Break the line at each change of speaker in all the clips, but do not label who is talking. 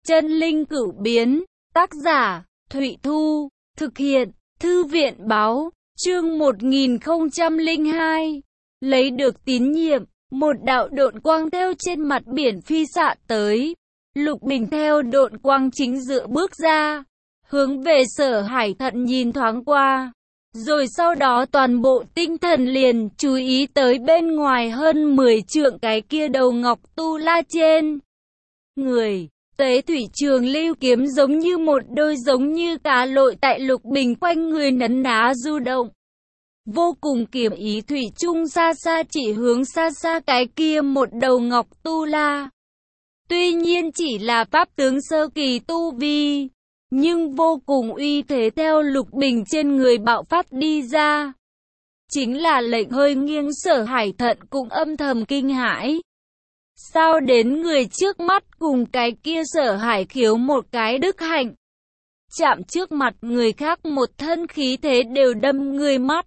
Chân linh cửu biến, tác giả, Thụy Thu, thực hiện, Thư viện báo, chương 1002. Lấy được tín nhiệm, một đạo độn quang theo trên mặt biển phi xạ tới. Lục Bình theo độn quang chính giữa bước ra, hướng về Sở Hải Thận nhìn thoáng qua. Rồi sau đó toàn bộ tinh thần liền chú ý tới bên ngoài hơn 10 trượng cái kia đầu ngọc tu la trên người. Tế thủy trường lưu kiếm giống như một đôi giống như cá lội tại Lục Bình quanh người nấn ná du động. Vô cùng kiếm ý thủy chung xa xa chỉ hướng xa xa cái kia một đầu ngọc tu la. Tuy nhiên chỉ là pháp tướng sơ kỳ tu vi, nhưng vô cùng uy thế theo Lục Bình trên người bạo phát đi ra. Chính là lệnh hơi nghiêng Sở Hải Thận cũng âm thầm kinh hãi. Sao đến người trước mắt cùng cái kia Sở Hải Khiếu một cái đức hạnh. Chạm trước mặt người khác một thân khí thế đều đâm người mắt.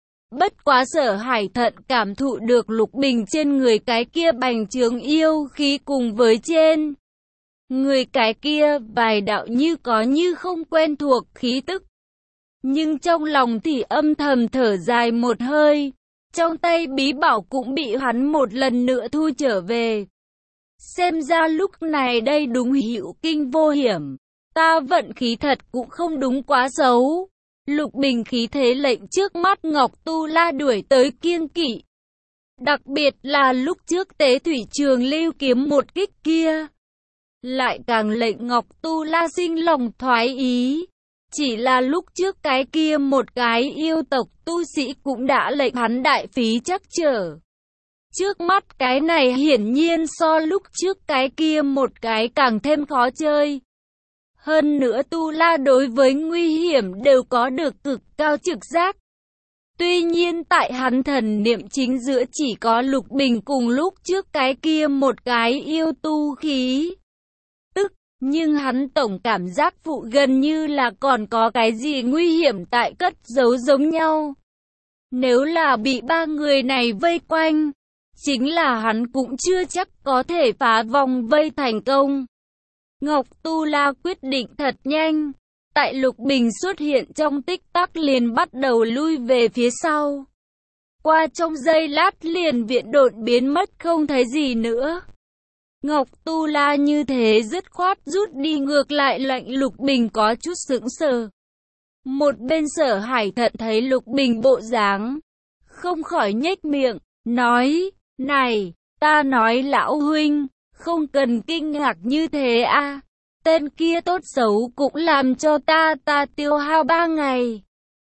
Bất quá Sở Hải Thận cảm thụ được Lục Bình trên người cái kia bành trướng yêu khí cùng với trên người cái kia vài đạo như có như không quen thuộc khí tức. Nhưng trong lòng thì âm thầm thở dài một hơi. Trong tay bí bảo cũng bị hắn một lần nữa thu trở về. Xem ra lúc này đây đúng hữu kinh vô hiểm. Ta vận khí thật cũng không đúng quá xấu. Lục Bình khí thế lệnh trước mắt Ngọc Tu La đuổi tới kiêng kỵ. Đặc biệt là lúc trước Tế Thủy Trường lưu kiếm một kích kia. Lại càng lệnh Ngọc Tu La sinh lòng thoái ý. Chỉ là lúc trước cái kia một cái yêu tộc tu sĩ cũng đã lệnh hắn đại phí chắc trở. Trước mắt cái này hiển nhiên so lúc trước cái kia một cái càng thêm khó chơi. Hơn nữa Tu La đối với nguy hiểm đều có được cực cao trực giác. Tuy nhiên tại hắn thần niệm chính giữa chỉ có Lục Bình cùng lúc trước cái kia một cái yêu tu khí. Nhưng hắn tổng cảm giác phụ gần như là còn có cái gì nguy hiểm tại cất giấu giống nhau. Nếu là bị ba người này vây quanh, chính là hắn cũng chưa chắc có thể phá vòng vây thành công. Ngọc Tu La quyết định thật nhanh. Tại Lục Bình xuất hiện trong tích tắc liền bắt đầu lui về phía sau. Qua trong giây lát liền viện độn biến mất không thấy gì nữa. Ngọc Tu La như thế dứt khoát rút đi ngược lại lệnh Lục Bình có chút sững sờ. Một bên Sở Hải Thận thấy Lục Bình bộ dáng, không khỏi nhếch miệng, nói, này, ta nói lão huynh, không cần kinh ngạc như thế a. Tên kia tốt xấu cũng làm cho ta tiêu hao 3 ngày.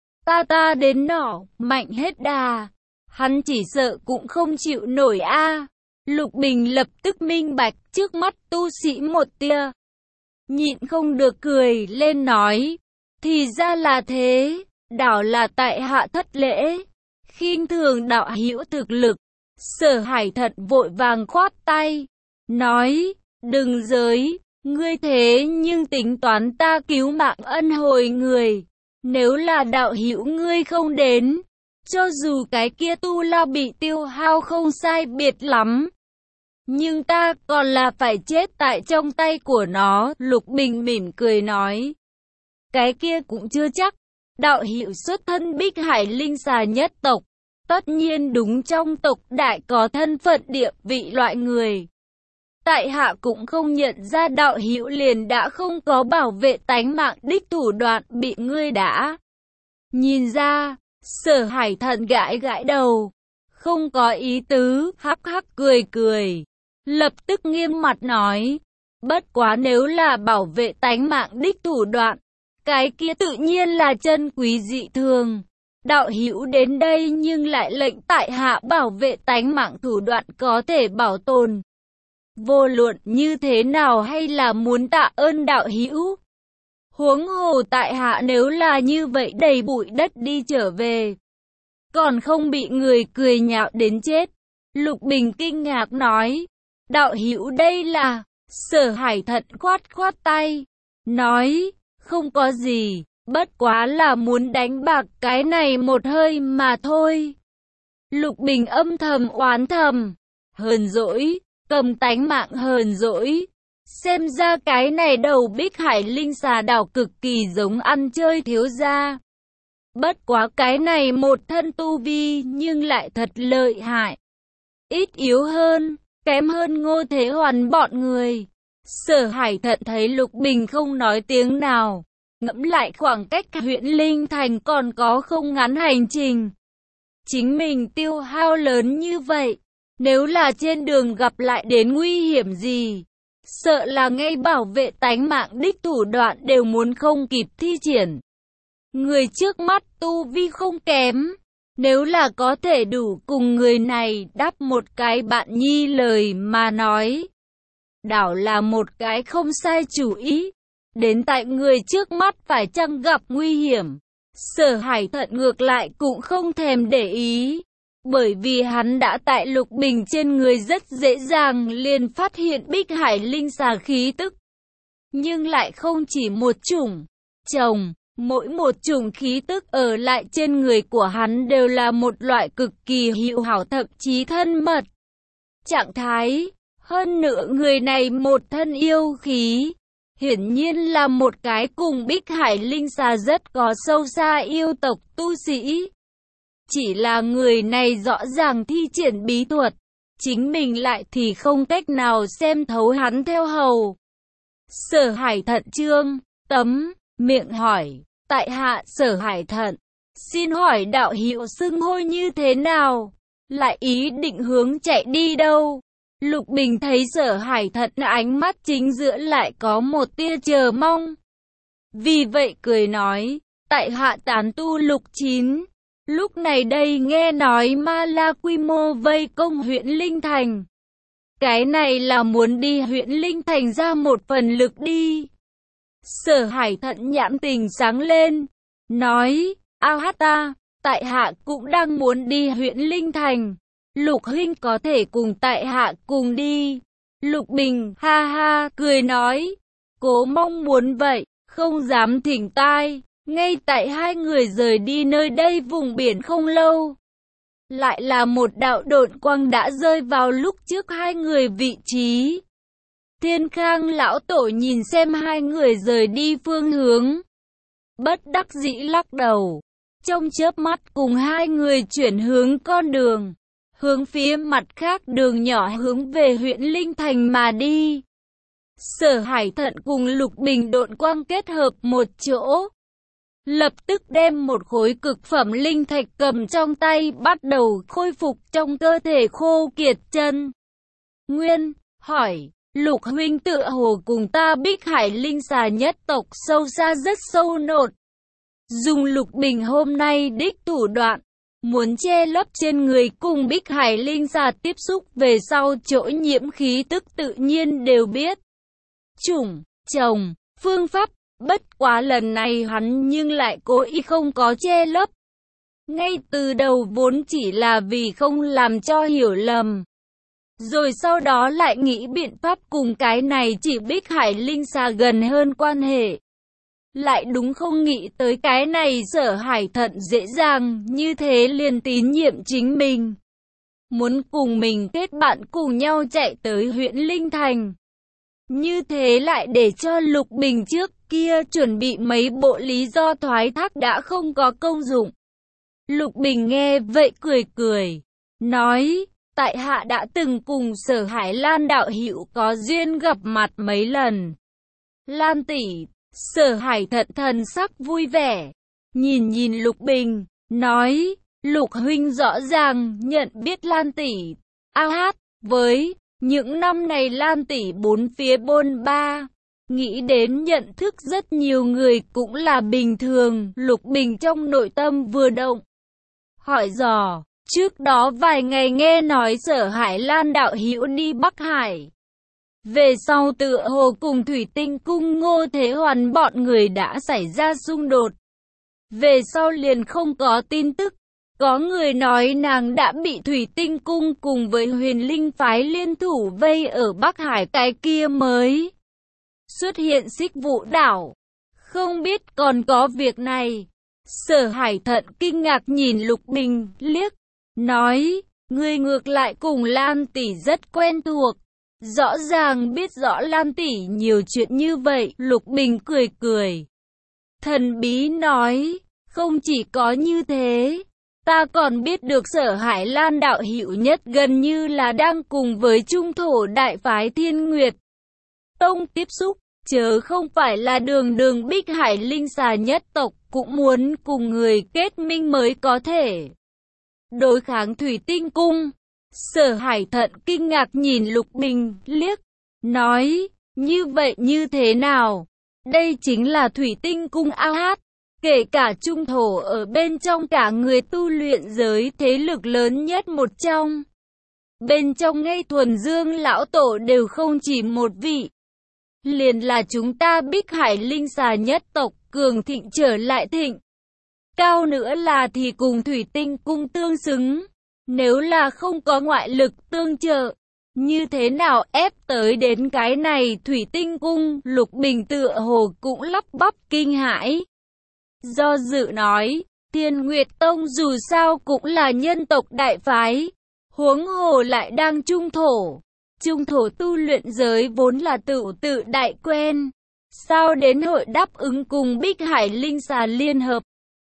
Ta đến nỏ, mạnh hết đà, hắn chỉ sợ cũng không chịu nổi a. Lục Bình lập tức minh bạch trước mắt tu sĩ một tia. Nhịn không được cười lên nói. Thì ra là thế, đảo là tại hạ thất lễ. Khinh thường đạo hữu thực lực. Sở Hải Thận vội vàng khoát tay. Nói, đừng giới, ngươi thế nhưng tính toán ta cứu mạng ân hồi người. Nếu là đạo hữu ngươi không đến, cho dù cái kia Tu La bị tiêu hao không sai biệt lắm, nhưng ta còn là phải chết tại trong tay của nó. Lục Bình mỉm cười nói. Cái kia cũng chưa chắc. Đạo hữu xuất thân Bích Hải Linh Xà nhất tộc. Tất nhiên đúng trong tộc đại có thân phận địa vị loại người. Tại hạ cũng không nhận ra đạo hữu liền đã không có bảo vệ tánh mạng đích thủ đoạn bị ngươi đã nhìn ra. Sở Hải Thận gãi gãi đầu. Không có ý tứ, hắc hắc cười cười. Lập tức nghiêm mặt nói, bất quá nếu là bảo vệ tánh mạng đích thủ đoạn, cái kia tự nhiên là chân quý dị thường. Đạo hữu đến đây nhưng lại lệnh tại hạ bảo vệ tánh mạng thủ đoạn có thể bảo tồn. Vô luận như thế nào hay là muốn tạ ơn đạo hữu. Huống hồ tại hạ nếu là như vậy đầy bụi đất đi trở về, còn không bị người cười nhạo đến chết. Lục Bình kinh ngạc nói. Đạo hữu đây là. Sở Hải Thận khoát tay, nói, không có gì, bất quá là muốn đánh bạc cái này một hơi mà thôi. Lục Bình âm thầm oán thầm, hờn dỗi, cầm tánh mạng hờn dỗi. Xem ra cái này đầu Bích Hải Linh xà đảo cực kỳ giống ăn chơi thiếu gia. Bất quá cái này một thân tu vi nhưng lại thật lợi hại. Ít yếu hơn, kém hơn Ngô Thế Hoàn bọn người. Sở Hải Thận thấy Lục Bình không nói tiếng nào. Ngẫm lại khoảng cách huyện Linh Thành còn có không ngắn hành trình. Chính mình tiêu hao lớn như vậy. Nếu là trên đường gặp lại đến nguy hiểm gì, sợ là ngay bảo vệ tánh mạng đích thủ đoạn đều muốn không kịp thi triển. Người trước mắt tu vi không kém, nếu là có thể đủ cùng người này đáp một cái bạn nhi lời mà nói, đảo là một cái không sai chủ ý. Đến tại người trước mắt phải chăng gặp nguy hiểm, Sở Hải Thận ngược lại cũng không thèm để ý. Bởi vì hắn đã tại Lục Bình trên người rất dễ dàng liền phát hiện Bích Hải Linh xà khí tức. Nhưng lại không chỉ một chủng, mỗi một chủng khí tức ở lại trên người của hắn đều là một loại cực kỳ hữu hảo thậm chí thân mật trạng thái. Hơn nữa người này một thân yêu khí, hiển nhiên là một cái cùng Bích Hải Linh xà rất có sâu xa yêu tộc tu sĩ. Chỉ là người này rõ ràng thi triển bí thuật, chính mình lại thì không cách nào xem thấu hắn theo hầu. Sở Hải Thận trương miệng hỏi, tại hạ Sở Hải Thận, xin hỏi đạo hữu xưng hô như thế nào, lại ý định hướng chạy đi đâu? Lục Bình thấy Sở Hải Thận ánh mắt chính giữa lại có một tia chờ mong. Vì vậy cười nói, tại hạ tán tu Lục Chín. Lúc này đây nghe nói Ma La quy mô vây công huyện Linh Thành. Cái này là muốn đi huyện Linh Thành ra một phần lực đi. Sở Hải Thận nhãn tình sáng lên, nói, tại hạ cũng đang muốn đi huyện Linh Thành. Lục huynh có thể cùng tại hạ cùng đi. Lục Bình ha ha cười nói, cố mong muốn vậy, không dám thỉnh tai. Ngay tại hai người rời đi nơi đây vùng biển không lâu, lại là một đạo độn quang đã rơi vào lúc trước hai người vị trí. Thiên Khang lão tổ nhìn xem hai người rời đi phương hướng, bất đắc dĩ lắc đầu, trong chớp mắt cùng hai người chuyển hướng con đường, hướng phía mặt khác đường nhỏ hướng về huyện Linh Thành mà đi. Sở Hải Thận cùng Lục Bình độn quang kết hợp một chỗ, lập tức đem một khối cực phẩm linh thạch cầm trong tay bắt đầu khôi phục trong cơ thể khô kiệt chân nguyên, hỏi, Lục huynh tựa hồ cùng ta Bích Hải Linh xà nhất tộc sâu xa rất sâu nột. Dùng Lục Bình hôm nay đích thủ đoạn, muốn che lấp trên người cùng Bích Hải Linh xà tiếp xúc về sau chỗ nhiễm khí tức tự nhiên đều biết. Phương pháp, bất quá lần này hắn nhưng lại cố ý không có che lấp. Ngay từ đầu vốn chỉ là vì không làm cho hiểu lầm. Rồi sau đó lại nghĩ biện pháp cùng cái này chỉ Bích Hải Linh xà gần hơn quan hệ. Lại đúng không nghĩ tới cái này Sở Hải Thận dễ dàng như thế liền tín nhiệm chính mình. Muốn cùng mình kết bạn cùng nhau chạy tới huyện Linh Thành. Như thế lại để cho Lục Bình trước kia chuẩn bị mấy bộ lý do thoái thác đã không có công dụng. Lục Bình nghe vậy cười, nói, tại hạ đã từng cùng Sở Hải Lan đạo hữu có duyên gặp mặt mấy lần. Lan tỷ, Sở Hải Thận thần sắc vui vẻ, nhìn Lục Bình, nói, Lục huynh rõ ràng nhận biết Lan tỷ. Với những năm này Lan tỷ bốn phía bôn ba, nghĩ đến nhận thức rất nhiều người cũng là bình thường. Lục Bình trong nội tâm vừa động, hỏi dò, trước đó vài ngày nghe nói Sở Hải Lan đạo hữu đi Bắc Hải, về sau tựa hồ cùng Thủy Tinh Cung Ngô Thế Hoàn bọn người đã xảy ra xung đột, về sau liền không có tin tức. Có người nói nàng đã bị Thủy Tinh Cung cùng với Huyền Linh phái liên thủ vây ở Bắc Hải, cái kia mới xuất hiện Xích Vũ đảo. Không biết còn có việc này. Sở Hải Thận kinh ngạc nhìn Lục Bình liếc, nói, ngươi ngược lại cùng Lan tỷ rất quen thuộc. Rõ ràng biết rõ Lan tỷ nhiều chuyện như vậy, Lục Bình cười cười. Thần bí nói, không chỉ có như thế, ta còn biết được Sở Hải Lan đạo hữu nhất gần như là đang cùng với trung thổ đại phái Thiên Nguyệt Tông tiếp xúc, chớ không phải là đường Bích Hải linh xà nhất tộc, cũng muốn cùng người kết minh mới có thể đối kháng Thủy Tinh Cung. Sở Hải Thận kinh ngạc nhìn Lục Bình liếc, nói, như vậy như thế nào? Đây chính là Thủy Tinh Cung AH, kể cả trung thổ ở bên trong cả người tu luyện giới thế lực lớn nhất một trong. Bên trong ngay Thuần Dương lão tổ đều không chỉ một vị. Liền là chúng ta Bích Hải linh xà nhất tộc cường thịnh trở lại thịnh. Cao nữa là thì cùng Thủy Tinh Cung tương xứng. Nếu là không có ngoại lực tương trợ, như thế nào ép tới đến cái này Thủy Tinh Cung? Lục Bình tựa hồ cũng lắp bắp kinh hãi. Do dự nói, Thiên Nguyệt Tông dù sao cũng là nhân tộc đại phái, huống hồ lại đang trung thổ. Trung thổ tu luyện giới vốn là tự đại quen. Sao đến hội đáp ứng cùng Bích Hải linh xà liên hợp?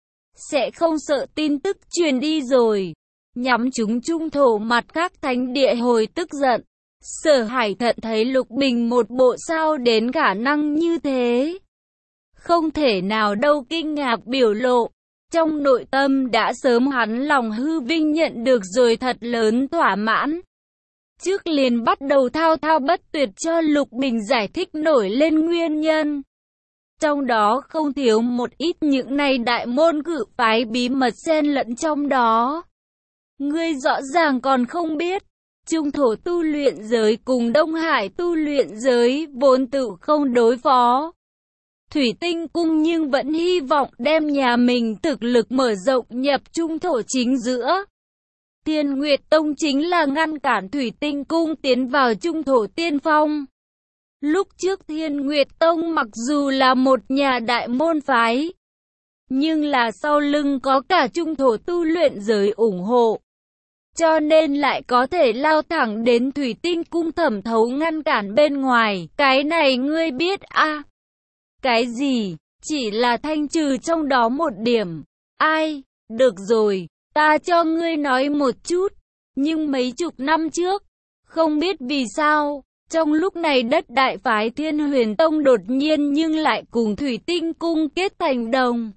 Sẽ không sợ tin tức truyền đi rồi. Nhắm chúng trung thổ mặt khác thánh địa hồi tức giận. Sở Hải Thận thấy Lục Bình một bộ sao đến khả năng như thế. Không thể nào đâu kinh ngạc biểu lộ. Trong nội tâm đã sớm hắn lòng hư vinh nhận được rồi thật lớn thỏa mãn. Trước liền bắt đầu thao thao bất tuyệt cho Lục Bình giải thích nổi lên nguyên nhân. Trong đó không thiếu một ít những này đại môn cự phái bí mật xen lẫn trong đó. Ngươi rõ ràng còn không biết, trung thổ tu luyện giới cùng Đông Hải tu luyện giới vốn tự không đối phó. Thủy Tinh Cung nhưng vẫn hy vọng đem nhà mình thực lực mở rộng nhập trung thổ chính giữa. Thiên Nguyệt Tông chính là ngăn cản Thủy Tinh Cung tiến vào trung thổ tiên phong. Lúc trước Thiên Nguyệt Tông mặc dù là một nhà đại môn phái, nhưng là sau lưng có cả trung thổ tu luyện giới ủng hộ. Cho nên lại có thể lao thẳng đến Thủy Tinh Cung thẩm thấu ngăn cản bên ngoài. Cái này ngươi biết à? Cái gì? Chỉ là thanh trừ trong đó một điểm. Ai? Được rồi, ta cho ngươi nói một chút. Nhưng mấy chục năm trước, không biết vì sao, trong lúc này đất đại phái Thiên Huyền Tông đột nhiên nhưng lại cùng Thủy Tinh Cung kết thành đồng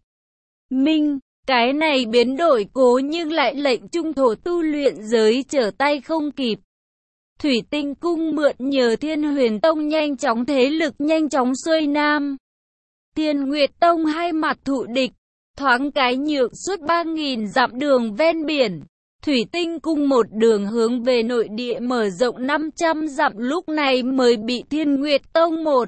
minh. Cái này biến đổi cố nhưng lại lệnh trung thổ tu luyện giới trở tay không kịp. Thủy Tinh Cung mượn nhờ Thiên Huyền Tông nhanh chóng thế lực nhanh chóng xuôi nam. Thiên Nguyệt Tông hai mặt thụ địch, thoáng cái nhượng suốt 3.000 dặm đường ven biển. Thủy Tinh Cung một đường hướng về nội địa mở rộng 500 dặm lúc này mới bị Thiên Nguyệt Tông một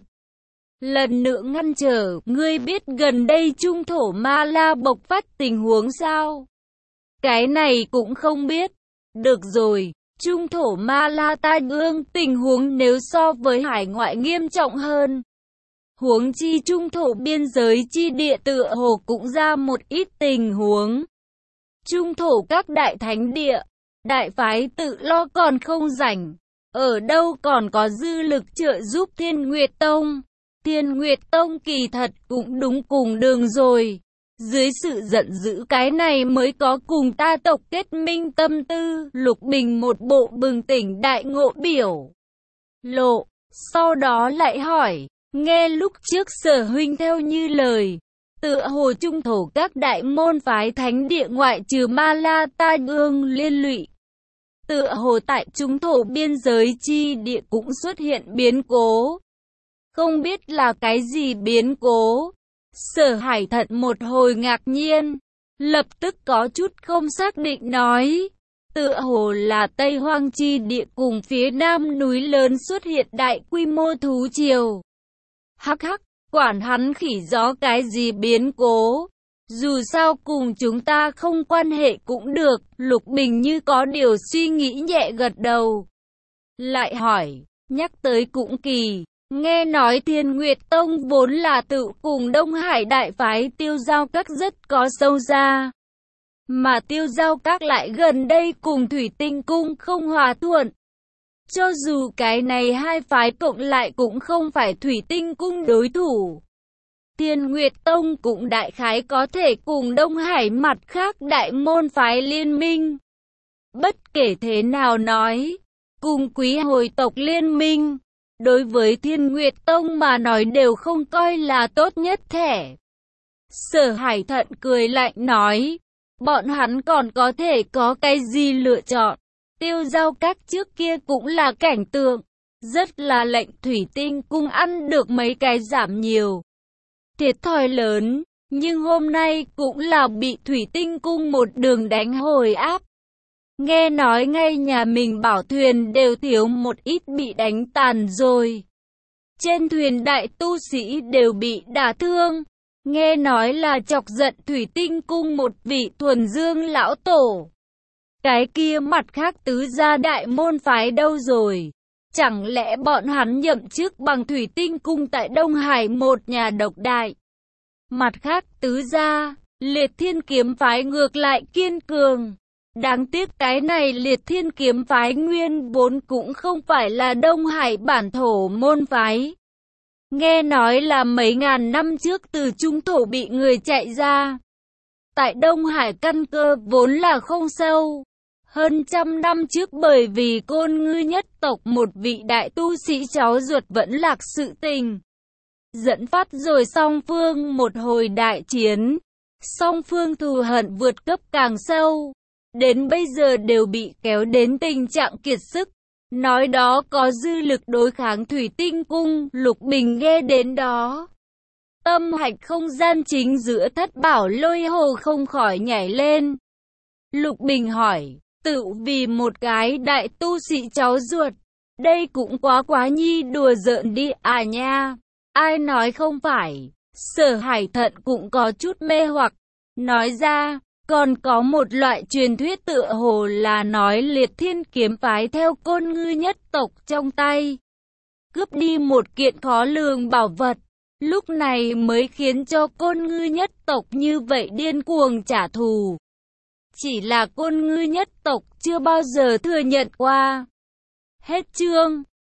lần nữa ngăn trở. Ngươi biết gần đây trung thổ Ma La bộc phát tình huống sao? Cái này cũng không biết. Được rồi, trung thổ Ma La tai ương tình huống nếu so với hải ngoại nghiêm trọng hơn. Huống chi trung thổ biên giới chi địa tựa hồ cũng ra một ít tình huống. Trung thổ các đại thánh địa, đại phái tự lo còn không rảnh. Ở đâu còn có dư lực trợ giúp Thiên Nguyệt Tông? Thiên Nguyệt Tông kỳ thật cũng đúng cùng đường rồi. Dưới sự giận dữ cái này mới có cùng ta tộc kết minh tâm tư. Lục Bình một bộ bừng tỉnh đại ngộ biểu lộ. Sau đó lại hỏi, nghe lúc trước Sở huynh theo như lời, tựa hồ trung thổ các đại môn phái thánh địa ngoại trừ Ma La tai ương liên lụy. Tựa hồ tại trung thổ biên giới chi địa cũng xuất hiện biến cố. Không biết là cái gì biến cố? Sở Hải Thận một hồi ngạc nhiên, lập tức có chút không xác định nói. Tựa hồ là Tây Hoang chi địa cùng phía nam núi lớn xuất hiện đại quy mô thú triều. Hắc hắc, quản hắn khỉ gió cái gì biến cố. Dù sao cùng chúng ta không quan hệ cũng được. Lục Bình như có điều suy nghĩ nhẹ gật đầu. Lại hỏi, nhắc tới cũng kỳ. Nghe nói Thiên Nguyệt Tông vốn là tự cùng Đông Hải đại phái Tiêu Giao Các rất có sâu xa. Mà Tiêu Giao Các lại gần đây cùng Thủy Tinh Cung không hòa thuận. Cho dù cái này hai phái cộng lại cũng không phải Thủy Tinh Cung đối thủ. Thiên Nguyệt Tông cũng đại khái có thể cùng Đông Hải mặt khác đại môn phái liên minh. Bất kể thế nào nói, cùng Quý Hồi tộc liên minh, đối với Thiên Nguyệt Tông mà nói đều không coi là tốt nhất thẻ. Sở Hải Thận cười lạnh nói, bọn hắn còn có thể có cái gì lựa chọn. Tiêu Giao Các trước kia cũng là cảnh tượng, rất là lệnh Thủy Tinh Cung ăn được mấy cái giảm nhiều. Thiệt thòi lớn, nhưng hôm nay cũng là bị Thủy Tinh Cung một đường đánh hồi áp. Nghe nói ngay nhà mình bảo thuyền đều thiếu một ít bị đánh tàn rồi. Trên thuyền đại tu sĩ đều bị đả thương. Nghe nói là chọc giận Thủy Tinh Cung một vị thuần dương lão tổ. Cái kia mặt khác tứ gia đại môn phái đâu rồi? Chẳng lẽ bọn hắn nhậm chức bằng Thủy Tinh Cung tại Đông Hải một nhà độc đại? Mặt khác tứ gia, Liệt Thiên Kiếm phái ngược lại kiên cường. Đáng tiếc cái này Liệt Thiên Kiếm phái nguyên vốn cũng không phải là Đông Hải bản thổ môn phái. Nghe nói là mấy ngàn năm trước từ trung thổ bị người chạy ra. Tại Đông Hải căn cơ vốn là không sâu. Hơn trăm năm trước bởi vì Côn Ngư nhất tộc một vị đại tu sĩ cháu ruột vẫn lạc sự tình. Dẫn phát rồi song phương một hồi đại chiến. Song phương thù hận vượt cấp càng sâu. Đến bây giờ đều bị kéo đến tình trạng kiệt sức. Nói đó có dư lực đối kháng Thủy Tinh Cung, Lục Bình nghe đến đó. Tâm hạch không gian chính giữa Thất Bảo Lôi Hồ không khỏi nhảy lên. Lục Bình hỏi, tự vì một cái đại tu sĩ cháu ruột, đây cũng quá nhi đùa giỡn đi à nha. Ai nói không phải, Sở Hải Thận cũng có chút mê hoặc, nói ra. Còn có một loại truyền thuyết tựa hồ là nói Liệt Thiên Kiếm phái theo Côn Ngư nhất tộc trong tay. Cướp đi một kiện khó lường bảo vật, lúc này mới khiến cho Côn Ngư nhất tộc như vậy điên cuồng trả thù. Chỉ là Côn Ngư nhất tộc chưa bao giờ thừa nhận qua. Hết chương.